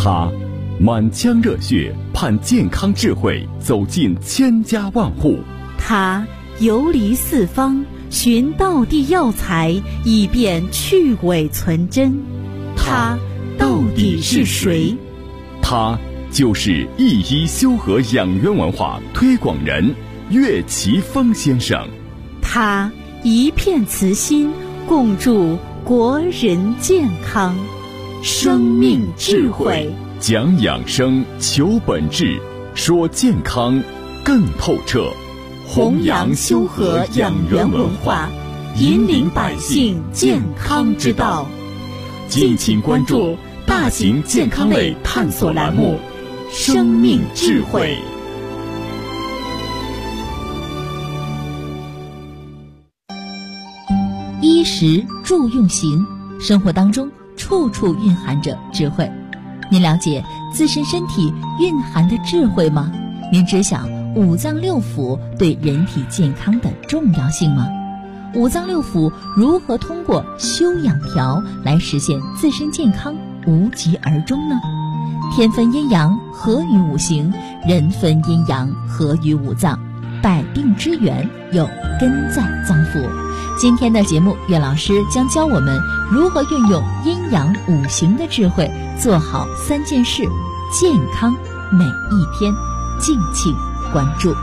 他满腔热血盼健康智慧走进千家万户， 他游离四方寻道地药材，以便去伪存真。他到底是谁？ 他就是一一修和养元文化推广人岳奇峰先生。 他一片慈心，共筑国人健康。生命智慧， 讲养生，求本质，说健康更透彻。 弘扬修和养元文化，引领百姓健康之道。 敬请关注大型健康类探索栏目《生命智慧》。 衣食住用行，生活当中处处蕴含着智慧。您了解自身身体蕴含的智慧吗？您知晓五脏六腑对人体健康的重要性吗？五脏六腑如何通过修养调来实现自身健康无疾而终呢？天分阴阳合于五行，人分阴阳合于五脏，百病之源又根在脏腑。今天的节目，岳老师将教我们如何运用阴阳五行的智慧，做好3件事，健康每一天。敬请关注。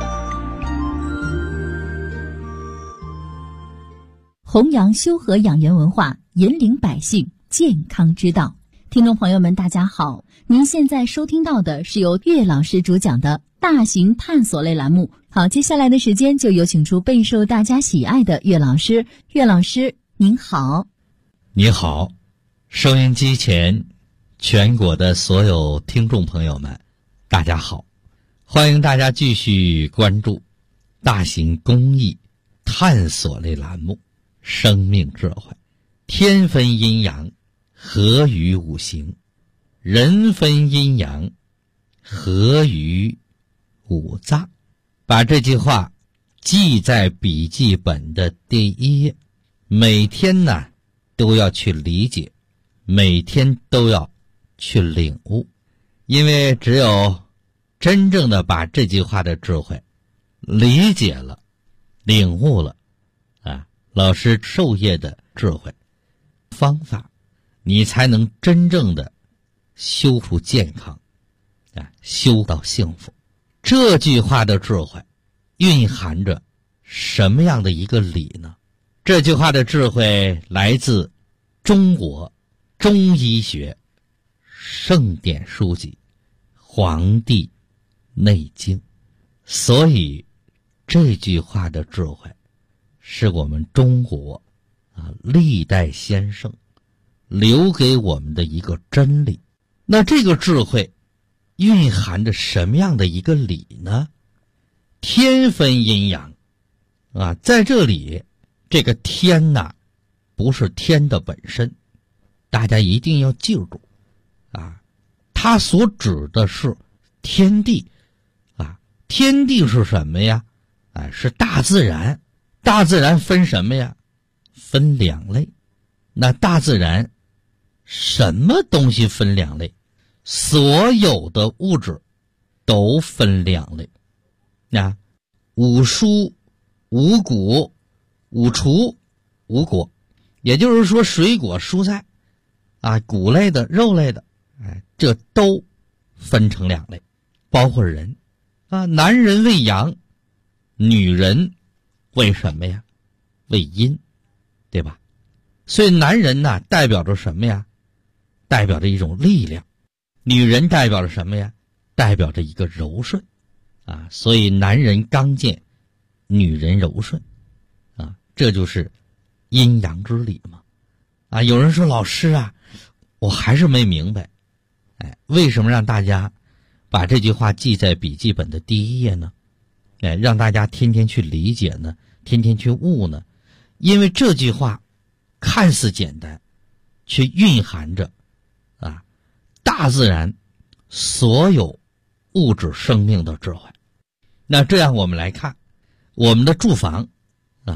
弘扬修和养元文化，引领百姓健康之道。听众朋友们，大家好，您现在收听到的是由岳老师主讲的大型探索类栏目。好，接下来的时间就有请出备受大家喜爱的岳老师。岳老师您好。 你好，收音机前全国的所有听众朋友们，大家好，欢迎大家继续关注大型公益探索类栏目《生命智慧》。天分阴阳合于五行，人分阴阳合于五脏。把这句话记在笔记本的第1页，每天呢都要去理解，每天都要去领悟。因为只有真正的把这句话的智慧理解了，领悟了老师授业的智慧方法，你才能真正的修复健康修到幸福。这句话的智慧蕴含着什么样的一个理呢？这句话的智慧来自中国中医学圣典书籍《黄帝内经》，所以这句话的智慧是我们中国历代先生留给我们的一个真理。那这个智慧蕴含着什么样的一个理呢？天分阴阳在这里这个天不是天的本身，大家一定要记住它所指的是天地天地是什么呀？是大自然。大自然分什么呀？分2类。那大自然什么东西分2类？所有的物质都分2类五蔬、五谷、五畜、五果，也就是说水果、蔬菜谷类的、肉类的这都分成2类。包括人男人为阳，女人为什么呀？为阴，对吧？所以男人代表着什么呀？代表着一种力量。女人代表着什么呀？代表着一个柔顺所以男人刚健，女人柔顺这就是阴阳之理嘛有人说老师我还是没明白为什么让大家把这句话记在笔记本的第1页呢？让大家天天去理解呢，天天去悟呢？因为这句话看似简单，却蕴含着大自然所有物质生命的智慧。那这样我们来看我们的住房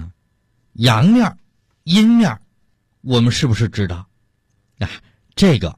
阳面阴面，我们是不是知道这个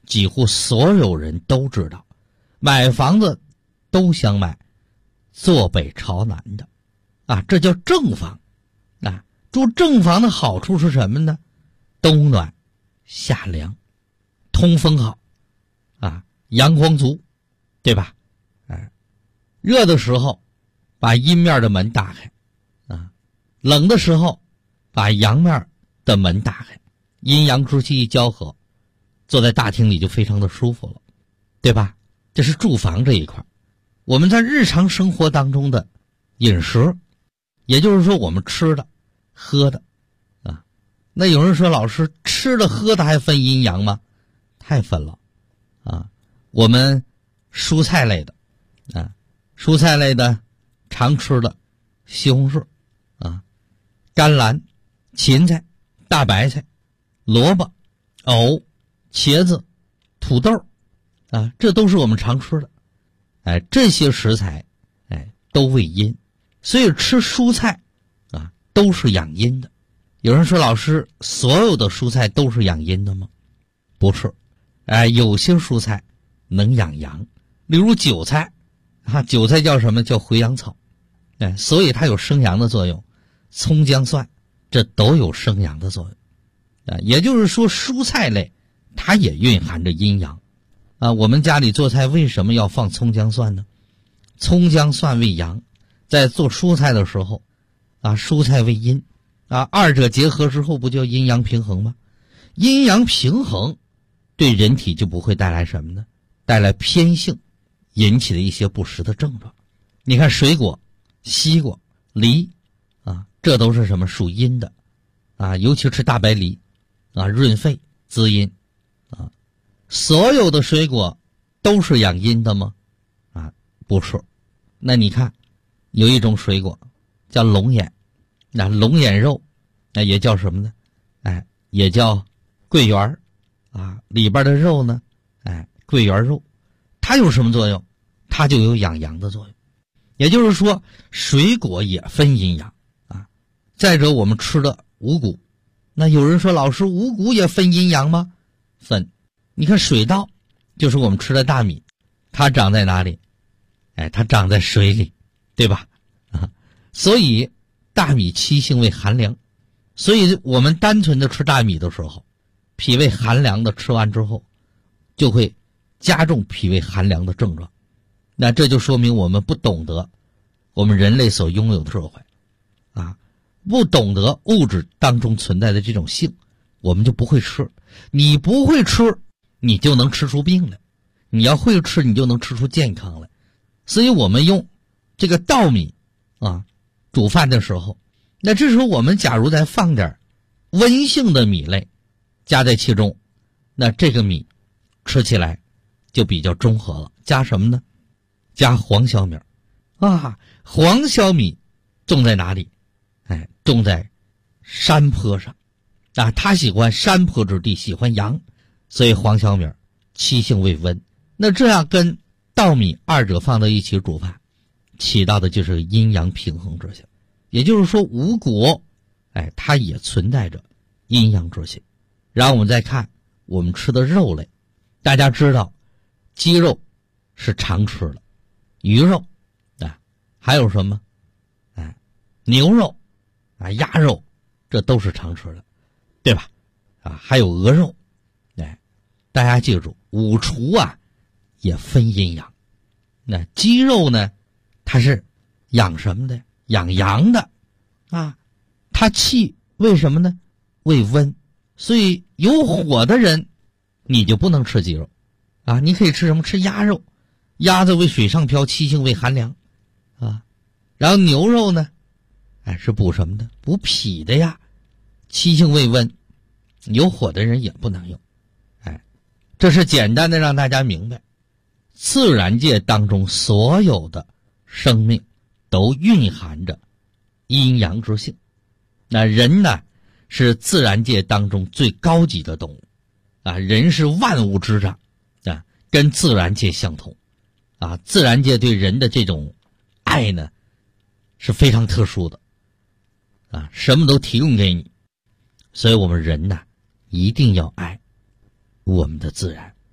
几乎所有人都知道，买房子都想买坐北朝南的啊，这叫正房啊。住正房的好处是什么呢？冬暖夏凉，通风好啊，阳光足，对吧？热的时候把阴面的门打开啊，冷的时候把阳面的门打开，阴阳之气一交合，坐在大厅里就非常的舒服了，对吧？这是住房这一块。我们在日常生活当中的饮食，也就是说我们吃的喝的啊。那有人说，老师，吃的喝的还分阴阳吗？太分了啊。我们蔬菜类的啊，蔬菜类的常吃的西红柿啊、甘蓝、芹菜、大白菜、萝卜、藕、茄子、土豆啊，这都是我们常吃的。这些食材都为阴，所以吃蔬菜啊都是养阴的。有人说，老师，所有的蔬菜都是养阴的吗？不是，有些蔬菜能养阳，例如韭菜啊，韭菜叫什么？叫回阳草，所以它有生阳的作用。葱姜蒜这都有生阳的作用也就是说，蔬菜类它也蕴含着阴阳啊。我们家里做菜为什么要放葱姜蒜呢？葱姜蒜为阳，在做蔬菜的时候啊，蔬菜为阴啊，二者结合之后不就阴阳平衡吗？阴阳平衡对人体就不会带来什么呢？带来偏性引起的一些不实的症状。你看水果，西瓜、梨啊，这都是什么？属阴的啊，尤其吃大白梨啊，润肺滋阴啊。所有的水果都是养阴的吗？啊，不是。那你看有一种水果叫龙眼，那龙眼肉那也叫什么呢？也叫桂圆啊，里边的肉呢桂圆肉，它有什么作用？它就有养阳的作用。也就是说，水果也分阴阳啊。再者，我们吃的五谷，那有人说，老师，五谷也分阴阳吗？分。你看水稻就是我们吃的大米，它长在哪里？它长在水里，对吧？所以大米七性为寒凉，所以我们单纯的吃大米的时候，脾胃寒凉的吃完之后，就会加重脾胃寒凉的症状。那这就说明我们不懂得我们人类所拥有的智慧啊，不懂得物质当中存在的这种性，我们就不会吃。你不会吃，你就能吃出病来；你要会吃，你就能吃出健康来。所以我们用这个稻米啊煮饭的时候，那这时候我们假如再放点温性的米类加在其中，那这个米吃起来就比较中和了。加什么呢？加黄小米啊。黄小米种在哪里？种在山坡上啊，它喜欢山坡之地，喜欢阳，所以黄小米七性为温。那这样跟稻米二者放到一起煮饭，起到的就是阴阳平衡之性。也就是说，五谷它也存在着阴阳之性。然后我们再看我们吃的肉类，大家知道鸡肉是常吃的，鱼肉还有什么牛肉鸭肉，这都是常吃的，对吧？还有鹅肉。大家记住，五畜也分阴阳。那鸡肉呢，它是养什么的？养阳的啊。它气为什么呢？为温。所以有火的人你就不能吃鸡肉啊，你可以吃什么？吃鸭肉。鸭子为水上漂，七性为寒凉啊。然后牛肉呢是补什么的？补脾的呀，七性为温。有火的人也不能用。这是简单的让大家明白，自然界当中所有的生命都蕴含着阴阳之性。那人呢，是自然界当中最高级的动物人是万物之长跟自然界相同自然界对人的这种爱呢是非常特殊的什么都提供给你。所以我们人呢一定要爱我们的自然。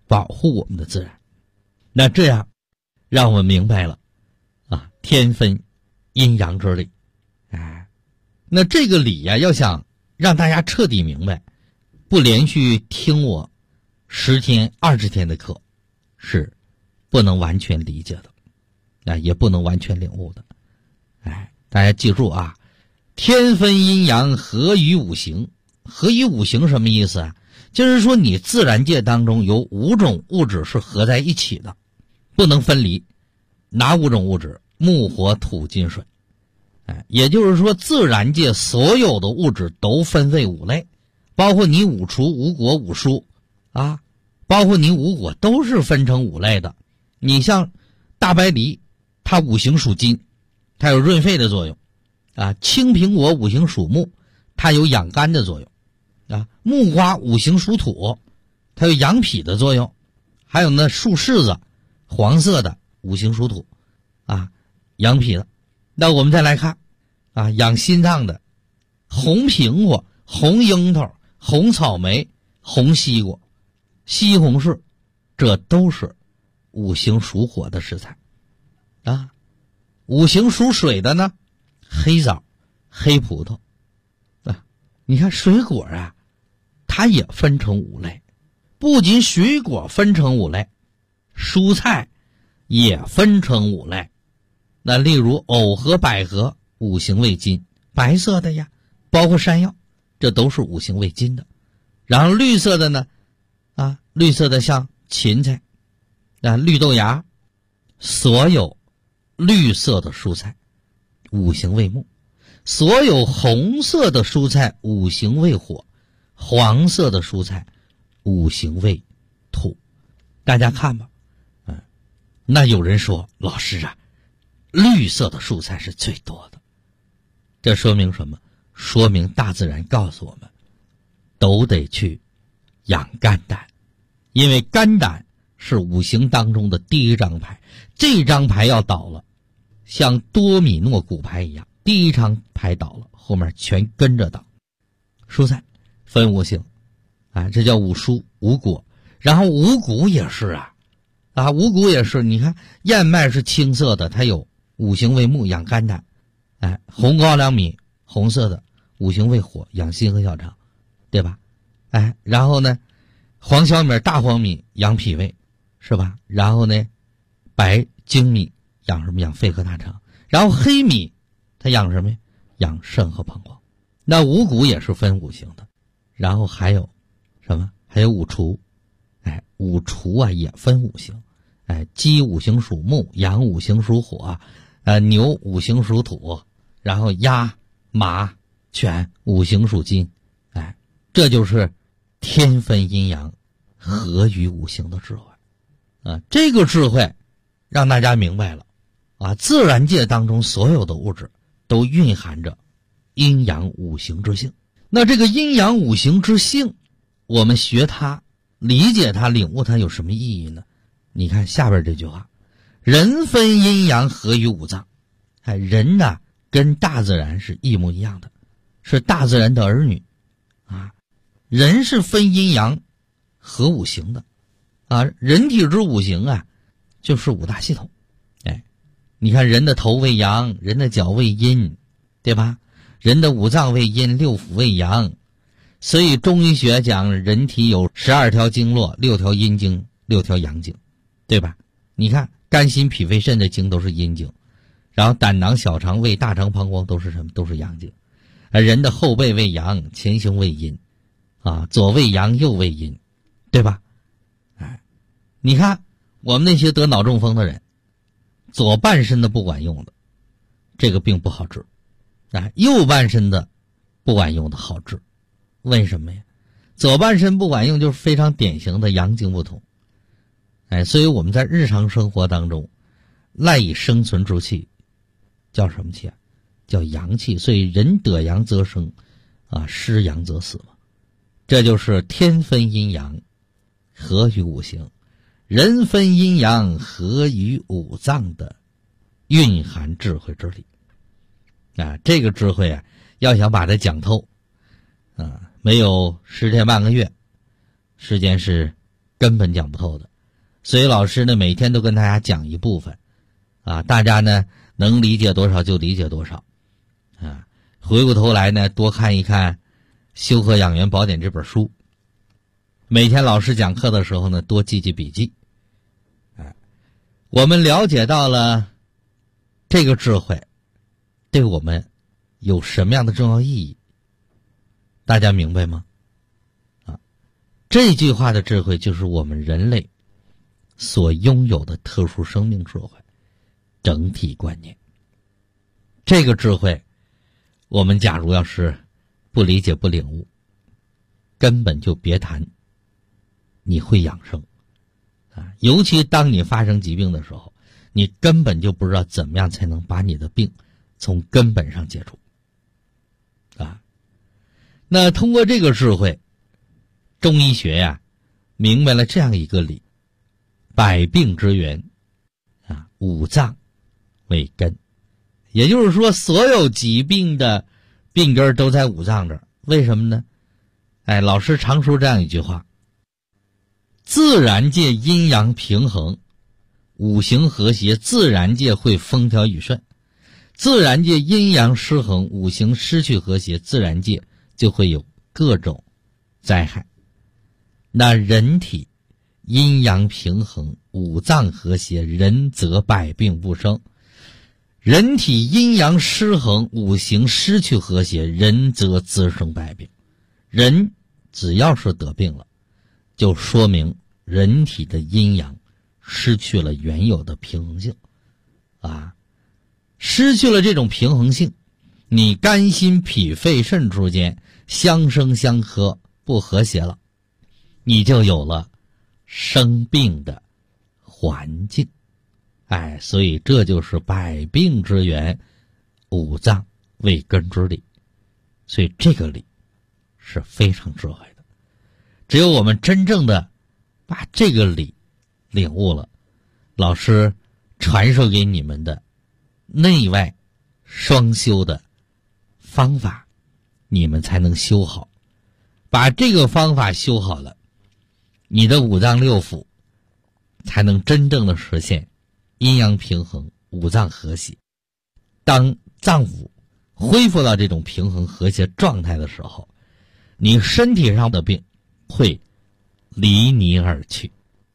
保护我们的自然。那这样让我们明白了天分阴阳之理。那这个理呀，要想让大家彻底明白，不连续听我10天20天的课是不能完全理解的，也不能完全领悟的。大家记住啊，天分阴阳合于五行。合于五行什么意思啊？就是说你自然界当中有5种物质是合在一起的，不能分离。哪5种物质？木火土金水。也就是说自然界所有的物质都分为5类，包括你五畜五果五蔬包括你五果都是分成5类的。你像大白梨，它五行属金，它有润肺的作用青苹果五行属木，它有养肝的作用木瓜五行属土，它有养脾的作用。还有呢树柿子黄色的五行属土养脾的。那我们再来看养心脏的红苹果、红樱桃、红草莓、红西瓜、西红柿，这都是五行属火的食材五行属水的呢，黑枣、黑葡萄你看水果它也分成5类。不仅水果分成5类，蔬菜也分成5类。那例如藕和百合五行为金，白色的呀包括山药，这都是五行为金的。然后绿色的呢绿色的像芹菜绿豆芽，所有绿色的蔬菜五行为木，所有红色的蔬菜五行为火，黄色的蔬菜五行为土。大家看吧那有人说老师绿色的蔬菜是最多的，这说明什么？说明大自然告诉我们都得去养肝胆，因为肝胆是五行当中的第1张牌，这张牌要倒了，像多米诺骨牌一样，第1张牌倒了，后面全跟着倒。蔬菜分5行这叫五蔬五果。然后五谷也是五谷也是，你看燕麦是青色的，它有五行为木，养肝胆红高粱米红色的五行为火，养心和小肠，对吧然后呢黄小米大黄米养脾胃，是吧？然后呢白精米养什么？养肺和大肠。然后黑米它养什么呀？养肾和膀胱。那五谷也是分5行的。然后还有什么？还有五畜五畜也分5行鸡五行属木，羊五行属火牛五行属土，然后鸭马犬五行属金这就是天分阴阳合于五行的智慧这个智慧让大家明白了自然界当中所有的物质都蕴含着阴阳五行之性。那这个阴阳五行之性，我们学它理解它领悟它有什么意义呢？你看下边这句话，人分阴阳合于五脏人跟大自然是一模一样的，是大自然的儿女人是分阴阳合五行的人体之五行就是5大系统你看人的头为阳，人的脚为阴，对吧？人的5脏为阴，6腑为阳。所以中医学讲人体有12条经络，6条阴经，6条阳经，对吧？你看肝心脾肺肾的经都是阴经，然后胆囊小肠胃大肠膀胱都是什么？都是阳经。人的后背为阳，前胸为阴左为阳右为阴，对吧？你看我们那些得脑中风的人，左半身的不管用的，这个病不好治右半身的不管用的好治。为什么呀？左半身不管用就是非常典型的阳经不通所以我们在日常生活当中赖以生存之气叫什么气叫阳气。所以人得阳则生失阳则死嘛。这就是天分阴阳合于五行，人分阴阳合于五脏的蕴含智慧之理这个智慧要想把它讲透没有10天半个月，时间是根本讲不透的。所以老师呢，每天都跟大家讲一部分，大家呢能理解多少就理解多少，回过头来呢，多看一看《修和养元宝典》这本书。每天老师讲课的时候呢，多记记笔记。我们了解到了这个智慧对我们有什么样的重要意义，大家明白吗？这句话的智慧就是我们人类所拥有的特殊生命智慧整体观念。这个智慧我们假如要是不理解不领悟，根本就别谈你会养生尤其当你发生疾病的时候，你根本就不知道怎么样才能把你的病从根本上解除那通过这个智慧，中医学明白了这样一个理：百病之源五脏为根。也就是说，所有疾病的病根都在五脏这儿。为什么呢？老师常说这样一句话：自然界阴阳平衡，五行和谐，自然界会风调雨顺；自然界阴阳失衡，五行失去和谐，自然界就会有各种灾害。那人体阴阳平衡，五脏和谐，人则百病不生；人体阴阳失衡，五行失去和谐，人则滋生百病。人只要是得病了，就说明人体的阴阳失去了原有的平衡性失去了这种平衡性，你肝心脾肺肾之间相生相克不和谐了，你就有了生病的环境。所以这就是百病之源，五脏为根之理。所以这个理是非常智慧的，只有我们真正的把这个理领悟了，老师传授给你们的内外双修的方法，你们才能修好。把这个方法修好了，你的五脏六腑才能真正的实现阴阳平衡，五脏和谐。当脏腑恢复到这种平衡和谐状态的时候，你身体上的病会离你而去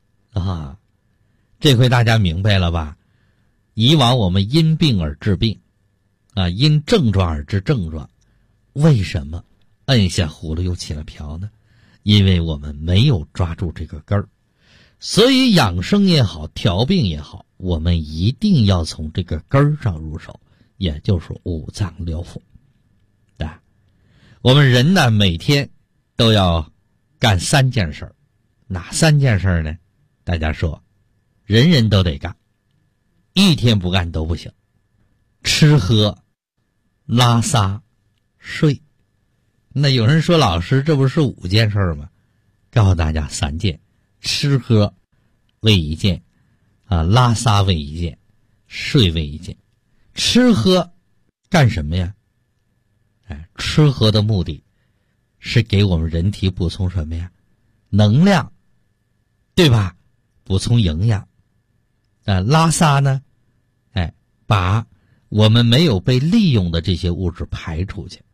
这回大家明白了吧？以往我们因病而治病因症状而治症状，为什么摁下葫芦又起了瓢呢？因为我们没有抓住这个根儿。所以养生也好，调病也好，我们一定要从这个根儿上入手，也就是五脏六腑我们人呢，每天都要干3件事。哪3件事呢？大家说人人都得干，一天不干都不行：吃喝拉撒睡。那有人说，老师这不是5件事吗？告诉大家3件：吃喝为1件拉撒为1件，睡为1件。吃喝干什么呀？吃喝的目的是给我们人体补充什么呀？能量，对吧？补充营养。拉撒呢？把我们没有被利用的这些物质排出去。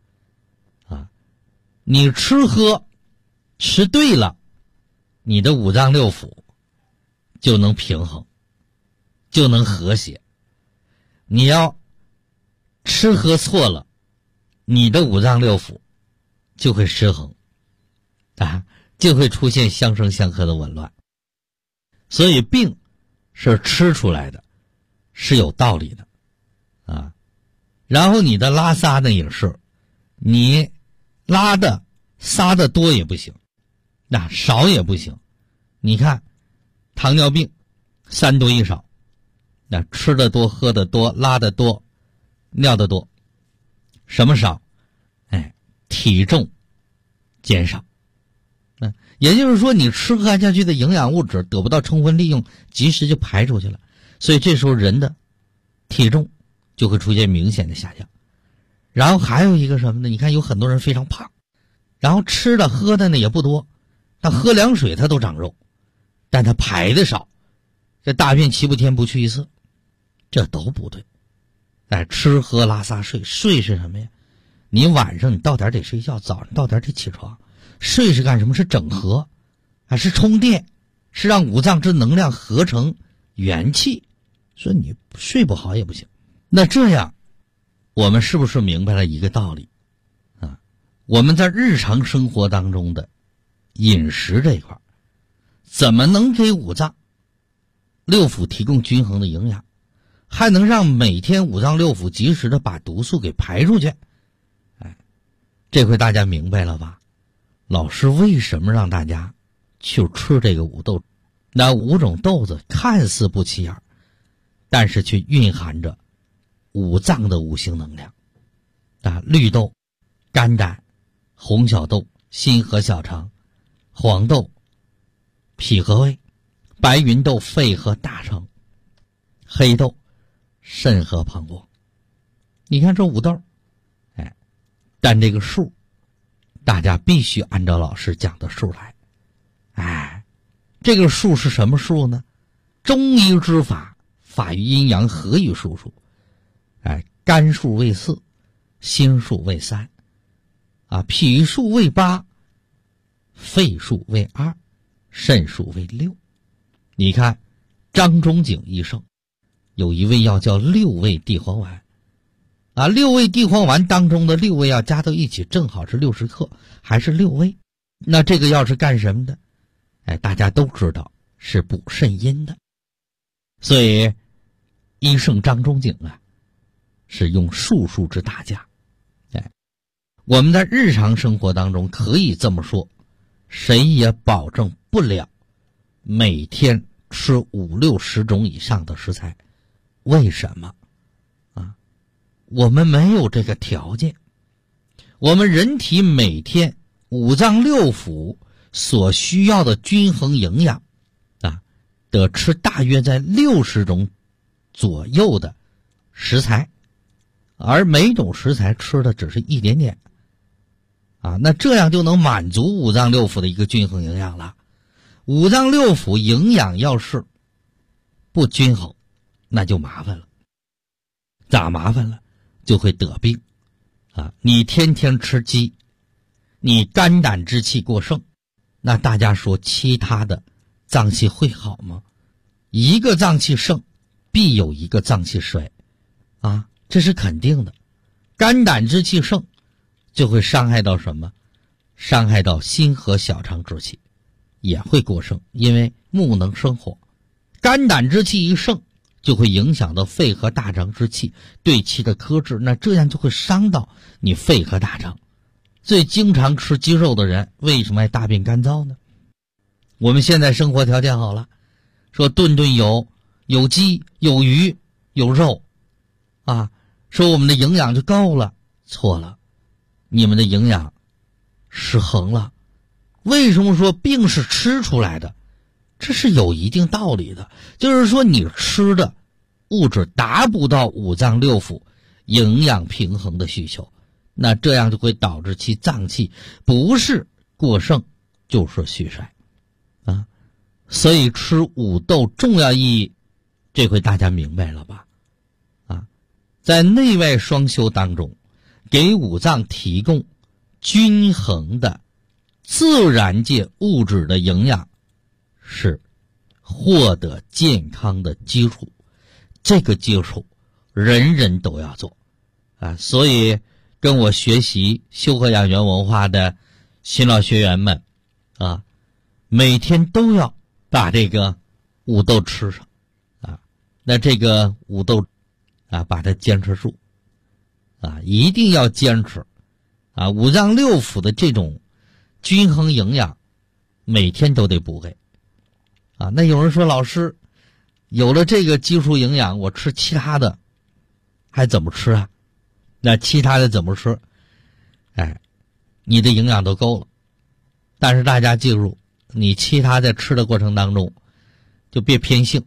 你吃喝吃对了，你的五脏六腑就能平衡，就能和谐。你要吃喝错了，你的五脏六腑就会失衡就会出现相生相克的紊乱。所以病是吃出来的，是有道理的然后你的拉撒呢也是，你拉的撒的多也不行，少也不行。你看糖尿病3多1少，吃的多，喝的多，拉的多，尿的多。什么少？体重减少。也就是说，你吃喝下去的营养物质得不到充分利用，及时就排出去了，所以这时候人的体重就会出现明显的下降。然后还有一个什么呢？你看有很多人非常胖，然后吃的喝的呢也不多，但喝凉水他都长肉。 但它排的少，这大便七不添不去一次，这都不对。吃喝拉撒睡，睡是什么呀？你晚上你到点得睡觉，早上到点得起床。睡是干什么？是整合，是充电，是让五脏之能量合成元气。所以你睡不好也不行。那这样我们是不是明白了一个道理啊？我们在日常生活当中的饮食这一块，怎么能给五脏六腑提供均衡的营养，还能让每天五脏六腑及时的把毒素给排出去？这回大家明白了吧？老师为什么让大家去吃这个五豆？那五种豆子看似不起眼，但是却蕴含着五脏的五行能量。绿豆、肝胆、红小豆、心和小肠；黄豆、脾和胃；白芸豆、肺和大肠；黑豆、肾和膀胱。你看这五豆，但这个数大家必须按照老师讲的数来。这个数是什么数呢？中医之法，法于阴阳，合于数数。肝数为4，心数为3，脾数为8，肺数为2，肾数为6。你看张仲景医生有一味药叫6味地黄丸，6味地黄丸当中的6味药加到一起正好是60克，还是6味。那这个药是干什么的？大家都知道是补肾阴的。所以医圣张仲景是用术数之大家。我们在日常生活当中可以这么说，谁也保证不了每天吃5、60种以上的食材。为什么？我们没有这个条件。我们人体每天五脏六腑所需要的均衡营养得吃大约在60种左右的食材，而每种食材吃的只是一点点那这样就能满足五脏六腑的一个均衡营养了。五脏六腑营养要是不均衡，那就麻烦了。咋麻烦了？就会得病你天天吃鸡，你肝胆之气过剩，那大家说其他的脏器会好吗？一个脏器盛，必有一个脏器衰这是肯定的。肝胆之气盛就会伤害到什么？伤害到心和小肠之气，也会过剩，因为木能生火。肝胆之气一盛，就会影响到肺和大肠之气对其的克制，那这样就会伤到你肺和大肠。最经常吃鸡肉的人为什么爱大便干燥呢？我们现在生活条件好了，说顿顿有鸡有鱼有肉说我们的营养就够了。错了，你们的营养失衡了。为什么说病是吃出来的？这是有一定道理的，就是说你吃的物质达不到五脏六腑营养平衡的需求，那这样就会导致其脏器不是过剩就是虚衰所以吃五豆重要意义，这回大家明白了吧？在内外双修当中，给五脏提供均衡的自然界物质的营养，是获得健康的基础。这个基础人人都要做所以跟我学习修和养元文化的新老学员们每天都要把这个五豆吃上那这个五豆把它坚持住一定要坚持五脏六腑的这种均衡营养每天都得补给那有人说，老师有了这个基础营养，我吃其他的还怎么吃那其他的怎么吃？你的营养都够了，但是大家记住，你其他在吃的过程当中就别偏性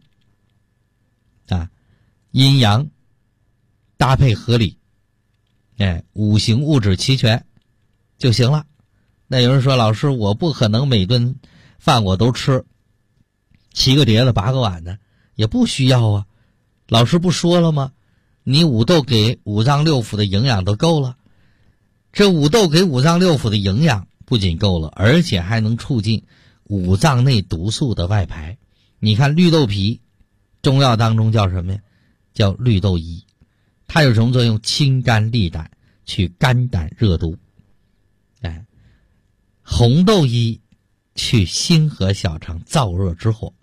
阴阳搭配合理五行物质齐全就行了。那有人说，老师我不可能每顿饭我都吃 7个碟子8个碗的，也不需要啊。老师不说了吗？你五豆给五脏六腑的营养都够了。这五豆给五脏六腑的营养不仅够了，而且还能促进五脏内毒素的外排。你看绿豆皮，中药当中叫什么呀？叫绿豆衣。它有什么作用？清肝利胆，去肝胆热毒。红豆衣去心和小肠燥热之火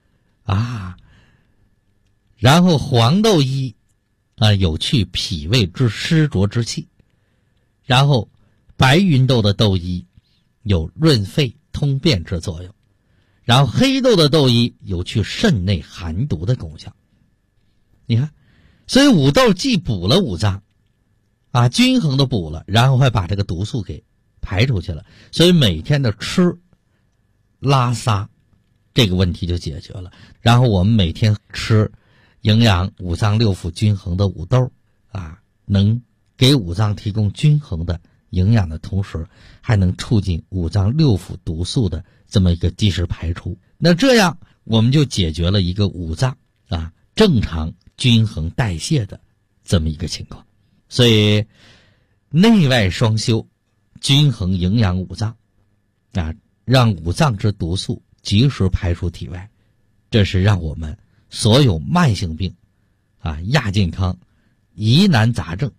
然后黄豆衣有去脾胃之湿浊之气。然后白芸豆的豆衣有润肺通便之作用。然后黑豆的豆衣有去肾内寒毒的功效。你看，所以五豆既补了五脏均衡的补了，然后还把这个毒素给排出去了，所以每天的吃拉撒这个问题就解决了。然后我们每天吃营养五脏六腑均衡的五豆能给五脏提供均衡的营养的同时，还能促进五脏六腑毒素的这么一个及时排出。那这样我们就解决了一个五脏正常均衡代谢的这么一个情况。所以内外双修，均衡营养五脏让五脏之毒素及时排出体外，这是让我们所有慢性病亚健康疑难杂症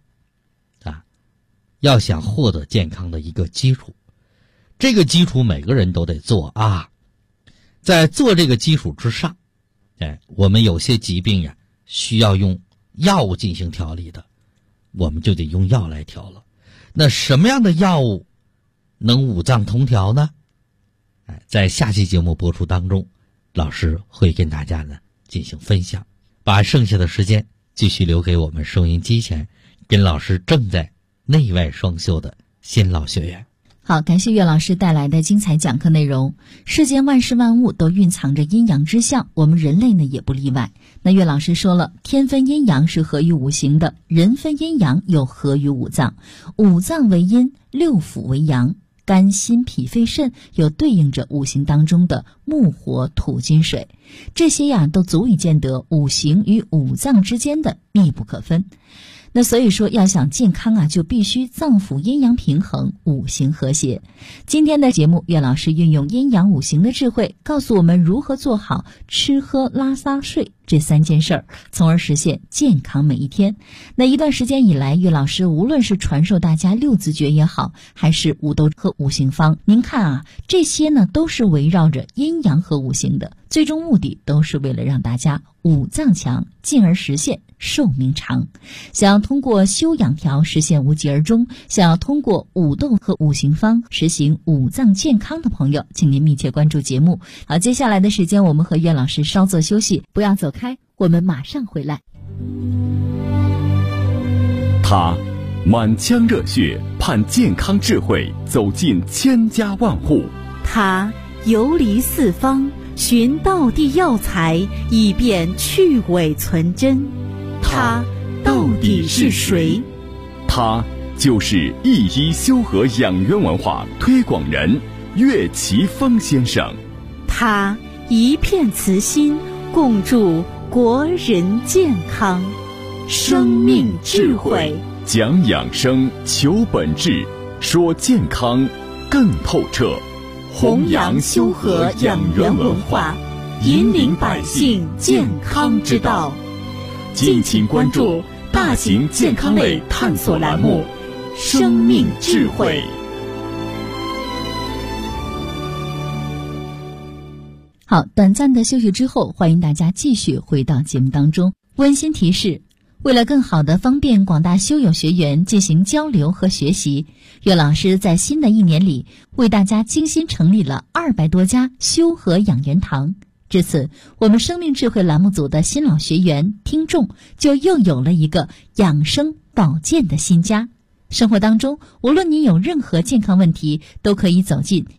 要想获得健康的一个基础。这个基础每个人都得做在做这个基础之上我们有些疾病需要用药物进行调理的，我们就得用药来调了。那什么样的药物能五脏同调呢？在下期节目播出当中，老师会跟大家呢进行分享。把剩下的时间继续留给我们收音机前跟老师正在内外双修的新老学员。 好，感谢岳老师带来的精彩讲课内容。世间万事万物都蕴藏着阴阳之象，我们人类呢也不例外。那岳老师说了，天分阴阳是合于五行的，人分阴阳又合于五脏，五脏为阴，六腑为阳，肝心脾肺肾又对应着五行当中的木火土金水，这些都足以见得五行与五脏之间的密不可分。那所以说要想健康就必须脏腑阴阳平衡，五行和谐。今天的节目，岳老师运用阴阳五行的智慧，告诉我们如何做好吃喝拉撒睡这3件事儿，从而实现健康每一天。那一段时间以来，岳老师无论是传授大家六字诀也好，还是五豆和五行方，您看这些呢都是围绕着阴阳和五行的，最终目的都是为了让大家五脏强，进而实现寿命长。想要通过修养调实现无疾而终，想要通过五豆和五行方实行五脏健康的朋友，请您密切关注节目。好，接下来的时间我们和岳老师稍作休息，不要走开，我们马上回来。 他满腔热血盼健康智慧走进千家万户， 他游离四方寻道地药材，以便去伪存真。他到底是谁？ 他就是一医修和养元文化推广人岳奇峰先生。 他一片慈心，共筑国人健康。生命智慧， 讲养生，求本质，说健康更透彻。 弘扬修和养元文化，引领百姓健康之道。敬请关注大型健康类探索栏目《生命智慧》。 好，短暂的休息之后，欢迎大家继续回到节目当中。温馨提示，为了更好地方便广大修友学员进行交流和学习，岳老师在新的一年里为大家精心成立了200多家修和养元堂。至此，我们生命智慧栏目组的新老学员听众就又有了一个养生保健的新家。生活当中，无论您有任何健康问题，都可以走进